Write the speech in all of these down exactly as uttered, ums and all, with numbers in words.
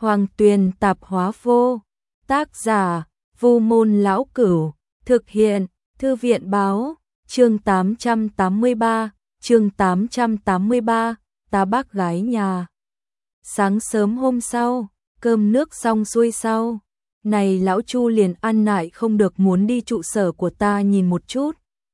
Hoàng Tuyền Tạp Hóa Vô. Tác giả: Vu Môn Lão Cửu. Thực hiện: Thư viện Báo. Chương tám trăm tám mươi ba. Chương tám trăm tám mươi ba. Ta bác gái nhà. Sáng sớm hôm sau, cơm nước xong xuôi sau, này lão Chu liền ăn nại không được muốn đi trụ sở của ta nhìn một chút.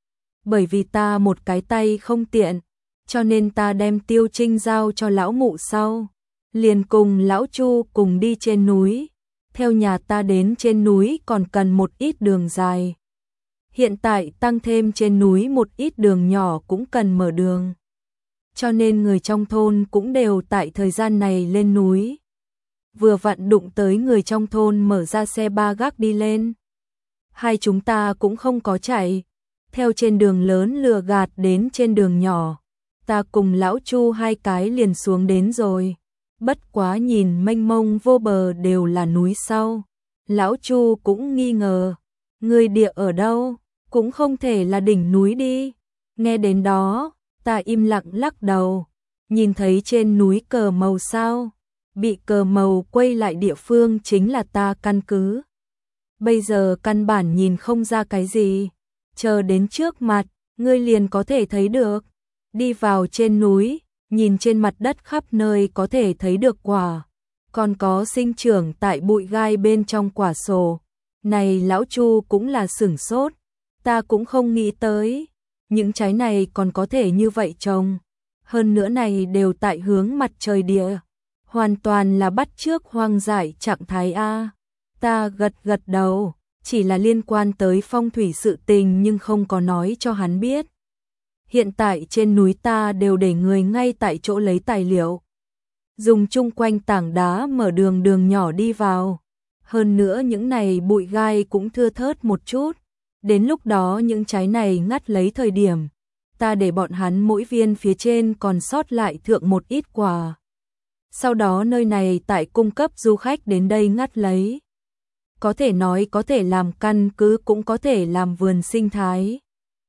Bởi vì ta một cái tay không tiện, cho nên ta đem Tiêu Trinh giao cho lão mụ sau, liền cùng lão Chu cùng đi trên núi. Theo nhà ta đến trên núi còn cần một ít đường dài. Hiện tại tăng thêm trên núi một ít đường nhỏ cũng cần mở đường. Cho nên người trong thôn cũng đều tại thời gian này lên núi. Vừa vặn đụng tới người trong thôn mở ra xe ba gác đi lên. Hai chúng ta cũng không có chạy, theo trên đường lớn lừa gạt đến trên đường nhỏ. Ta cùng lão Chu hai cái liền xuống đến rồi. Bất quá nhìn mênh mông vô bờ đều là núi sau. Lão Chu cũng nghi ngờ, người địa ở đâu, cũng không thể là đỉnh núi đi. Nghe đến đó, ta im lặng lắc đầu, nhìn thấy trên núi cờ màu sao, bị cờ màu quay lại địa phương chính là ta căn cứ. Bây giờ căn bản nhìn không ra cái gì, chờ đến trước mặt, ngươi liền có thể thấy được. Đi vào trên núi, nhìn trên mặt đất khắp nơi có thể thấy được quả, còn có sinh trưởng tại bụi gai bên trong quả sổ. Này lão Chu cũng là sửng sốt, ta cũng không nghĩ tới, những trái này còn có thể như vậy trồng. Hơn nữa này đều tại hướng mặt trời địa, hoàn toàn là bắt chước hoang dại trạng thái A. Ta gật gật đầu, chỉ là liên quan tới phong thủy sự tình nhưng không có nói cho hắn biết. Hiện tại trên núi ta đều để người ngay tại chỗ lấy tài liệu, dùng chung quanh tảng đá mở đường đường nhỏ đi vào. Hơn nữa những này bụi gai cũng thưa thớt một chút. Đến lúc đó những trái này ngắt lấy thời điểm, ta để bọn hắn mỗi viên phía trên còn sót lại thượng một ít quả. Sau đó nơi này tại cung cấp du khách đến đây ngắt lấy. Có thể nói có thể làm căn cứ cũng có thể làm vườn sinh thái.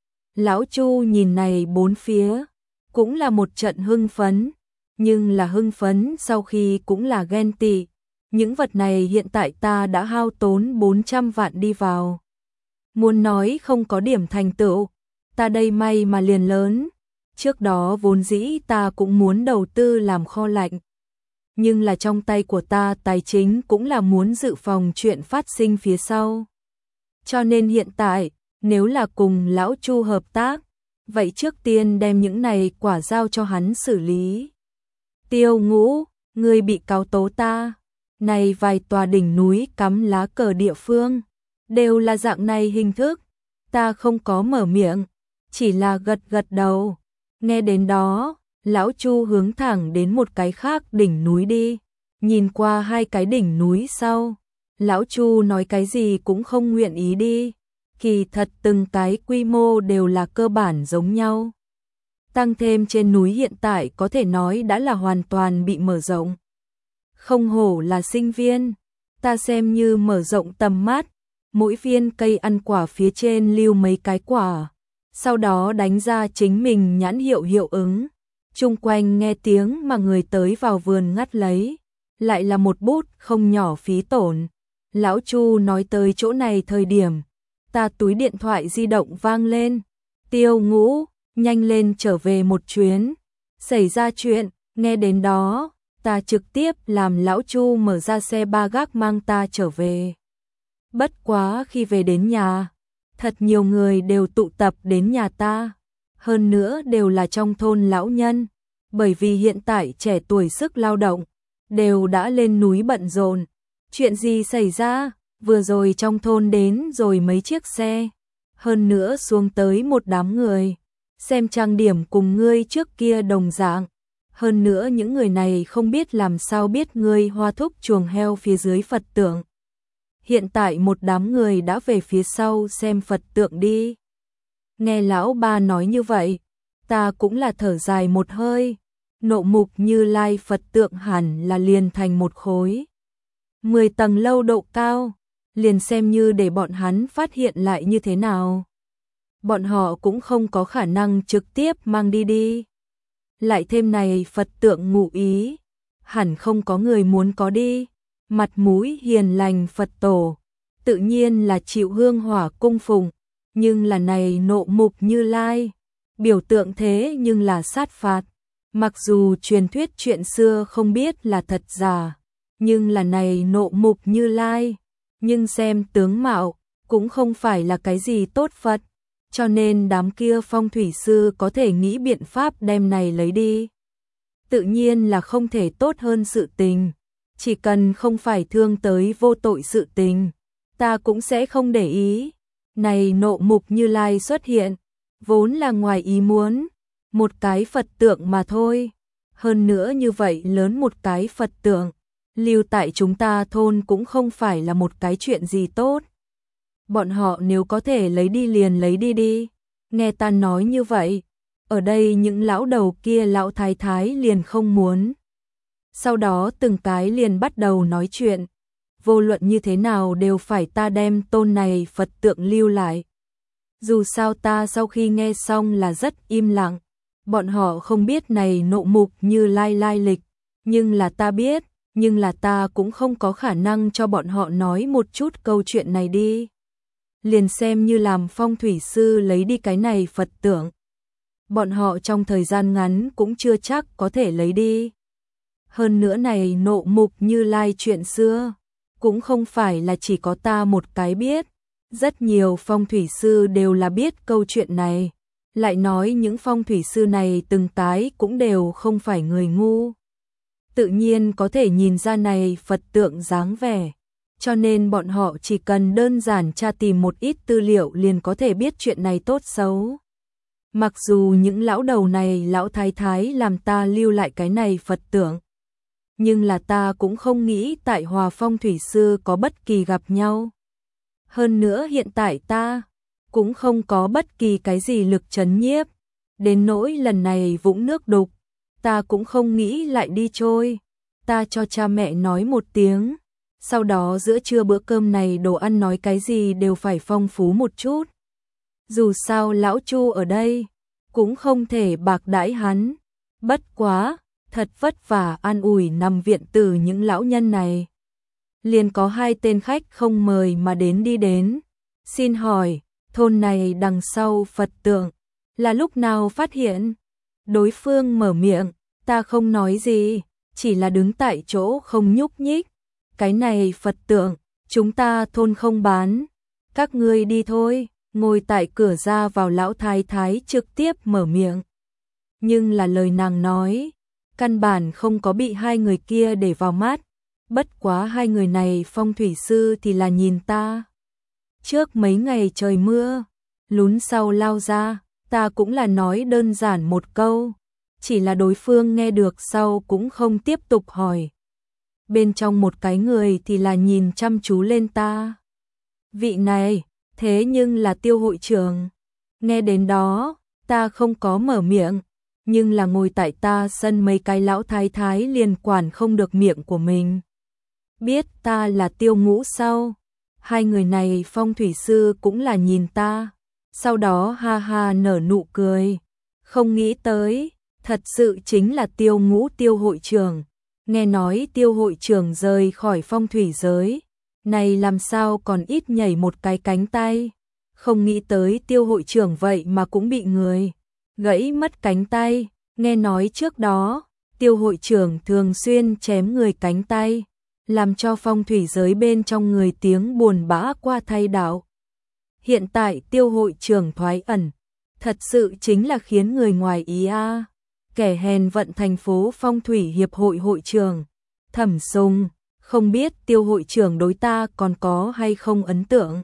Lão Chu nhìn này bốn phía, cũng là một trận hưng phấn, nhưng là hưng phấn sau khi cũng là ghen tị. Những vật này hiện tại ta đã hao tốn bốn trăm vạn đi vào. Muốn nói không có điểm thành tựu, ta đây may mà liền lớn. Trước đó vốn dĩ ta cũng muốn đầu tư làm kho lạnh. Nhưng là trong tay của ta tài chính cũng là muốn dự phòng chuyện phát sinh phía sau. Cho nên hiện tại, nếu là cùng lão Chu hợp tác, vậy trước tiên đem những này quả giao cho hắn xử lý. Tiêu Ngũ, ngươi bị cáo tố ta. Này vài tòa đỉnh núi cắm lá cờ địa phương, đều là dạng này hình thức. Ta không có mở miệng, chỉ là gật gật đầu. Nghe đến đó, lão Chu hướng thẳng đến một cái khác đỉnh núi đi. Nhìn qua hai cái đỉnh núi sau, lão Chu nói cái gì cũng không nguyện ý đi. Kỳ thật từng cái quy mô đều là cơ bản giống nhau. Tăng thêm trên núi hiện tại có thể nói đã là hoàn toàn bị mở rộng. Không hổ là sinh viên, ta xem như mở rộng tầm mắt, mỗi viên cây ăn quả phía trên lưu mấy cái quả, sau đó đánh ra chính mình nhãn hiệu hiệu ứng. Chung quanh nghe tiếng mà người tới vào vườn ngắt lấy, lại là một bút không nhỏ phí tổn. Lão Chu nói tới chỗ này thời điểm, ta túi điện thoại di động vang lên. Tiêu Ngũ, nhanh lên trở về một chuyến, xảy ra chuyện. Nghe đến đó, ta trực tiếp làm lão Chu mở ra xe ba gác mang ta trở về. Bất quá khi về đến nhà, thật nhiều người đều tụ tập đến nhà ta, hơn nữa đều là trong thôn lão nhân, bởi vì hiện tại trẻ tuổi sức lao động đều đã lên núi bận rộn. Chuyện gì xảy ra? Vừa rồi trong thôn đến rồi mấy chiếc xe, hơn nữa xuống tới một đám người, xem trang điểm cùng ngươi trước kia đồng dạng. Hơn nữa những người này không biết làm sao biết ngươi hoa thúc chuồng heo phía dưới Phật tượng. Hiện tại một đám người đã về phía sau xem Phật tượng đi. Nghe lão ba nói như vậy, ta cũng là thở dài một hơi. Nộ mục Như Lai Phật tượng hẳn là liền thành một khối mười tầng lâu độ cao, liền xem như để bọn hắn phát hiện lại như thế nào. Bọn họ cũng không có khả năng trực tiếp mang đi đi. Lại thêm này Phật tượng ngụ ý, hẳn không có người muốn có đi. mặt mũi hiền lành Phật tổ, tự nhiên là chịu hương hỏa cung phụng, nhưng là này nộ mục Như Lai, biểu tượng thế nhưng là sát phạt. Mặc dù truyền thuyết chuyện xưa không biết là thật giả, nhưng là này nộ mục Như Lai, nhưng xem tướng mạo, cũng không phải là cái gì tốt Phật, cho nên đám kia phong thủy sư có thể nghĩ biện pháp đem này lấy đi. Tự nhiên là không thể tốt hơn sự tình, chỉ cần không phải thương tới vô tội sự tình, ta cũng sẽ không để ý. Này nộ mục Như Lai xuất hiện, vốn là ngoài ý muốn, một cái Phật tượng mà thôi. Hơn nữa như vậy lớn một cái Phật tượng, lưu tại chúng ta thôn cũng không phải là một cái chuyện gì tốt. Bọn họ nếu có thể lấy đi liền lấy đi đi. Nghe ta nói như vậy, ở đây những lão đầu kia lão thái thái liền không muốn. Sau đó từng cái liền bắt đầu nói chuyện, vô luận như thế nào đều phải ta đem tôn này Phật tượng lưu lại. Dù sao ta sau khi nghe xong là rất im lặng, bọn họ không biết này nộ mục Như Lai lai lịch, nhưng là ta biết, nhưng là ta cũng không có khả năng cho bọn họ nói một chút câu chuyện này đi. Liền xem như làm phong thủy sư lấy đi cái này Phật tượng. Bọn họ trong thời gian ngắn cũng chưa chắc có thể lấy đi. Hơn nữa này nộ mục Như Lai chuyện xưa, cũng không phải là chỉ có ta một cái biết. Rất nhiều phong thủy sư đều là biết câu chuyện này. Lại nói những phong thủy sư này từng cái cũng đều không phải người ngu. Tự nhiên có thể nhìn ra này Phật tượng dáng vẻ. Cho nên bọn họ chỉ cần đơn giản tra tìm một ít tư liệu liền có thể biết chuyện này tốt xấu. Mặc dù những lão đầu này lão thái thái làm ta lưu lại cái này Phật tượng, nhưng là ta cũng không nghĩ tại Hòa Phong thủy sư có bất kỳ gặp nhau. Hơn nữa hiện tại ta cũng không có bất kỳ cái gì lực trấn nhiếp, đến nỗi lần này vũng nước đục, ta cũng không nghĩ lại đi trôi. Ta cho cha mẹ nói một tiếng, sau đó giữa trưa bữa cơm này đồ ăn nói cái gì đều phải phong phú một chút. Dù sao lão Chu ở đây, cũng không thể bạc đãi hắn. Bất quá, thật vất vả an ủi nằm viện từ những lão nhân này. Liền có hai tên khách không mời mà đến đi đến. Xin hỏi, thôn này đằng sau Phật tượng, là lúc nào phát hiện? Đối phương mở miệng, ta không nói gì, chỉ là đứng tại chỗ không nhúc nhích. Cái này Phật tượng, chúng ta thôn không bán, các ngươi đi thôi. Ngồi tại cửa ra vào lão thái thái trực tiếp mở miệng. Nhưng là lời nàng nói, căn bản không có bị hai người kia để vào mắt. Bất quá hai người này phong thủy sư thì là nhìn ta. Trước mấy ngày trời mưa, lún sau lao ra, ta cũng là nói đơn giản một câu. Chỉ là đối phương nghe được sau cũng không tiếp tục hỏi. Bên trong một cái người thì là nhìn chăm chú lên ta. Vị này, thế nhưng là Tiêu hội trưởng. Nghe đến đó, ta không có mở miệng, nhưng là ngồi tại ta sân mấy cái lão thái thái liền quản không được miệng của mình. Biết ta là Tiêu Ngũ sau, hai người này phong thủy sư cũng là nhìn ta, sau đó ha ha nở nụ cười. Không nghĩ tới, thật sự chính là Tiêu Ngũ Tiêu hội trưởng. Nghe nói Tiêu hội trưởng rời khỏi phong thủy giới, này làm sao còn ít nhảy một cái cánh tay. Không nghĩ tới Tiêu hội trưởng vậy mà cũng bị người gãy mất cánh tay. Nghe nói trước đó, Tiêu hội trưởng thường xuyên chém người cánh tay, làm cho phong thủy giới bên trong người tiếng buồn bã qua thay đạo. Hiện tại Tiêu hội trưởng thoái ẩn, thật sự chính là khiến người ngoài ý a. À. Kẻ hèn vận thành phố phong thủy hiệp hội hội trưởng, Thẩm Sùng, không biết Tiêu hội trưởng đối ta còn có hay không ấn tượng.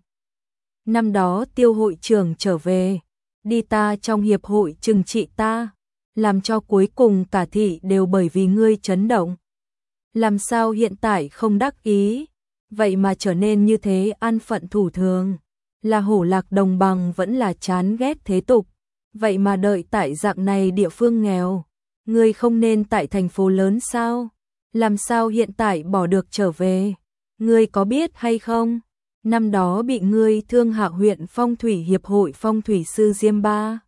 Năm đó Tiêu hội trưởng trở về, đi ta trong hiệp hội trừng trị ta, làm cho cuối cùng cả thị đều bởi vì ngươi chấn động. Làm sao hiện tại không đắc ý, vậy mà trở nên như thế an phận thủ thường, là hổ lạc đồng bằng vẫn là chán ghét thế tục, vậy mà đợi tại dạng này địa phương nghèo, ngươi không nên tại thành phố lớn sao? Làm sao hiện tại bỏ được trở về? Ngươi có biết hay không? Năm đó bị ngươi Thương Hạ huyện phong thủy hiệp hội phong thủy sư Diêm Ba,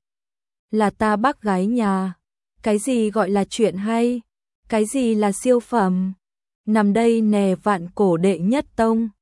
là ta bác gái nhà. Cái gì gọi là chuyện hay? Cái gì là siêu phẩm? nằm đây nè vạn cổ đệ nhất tông.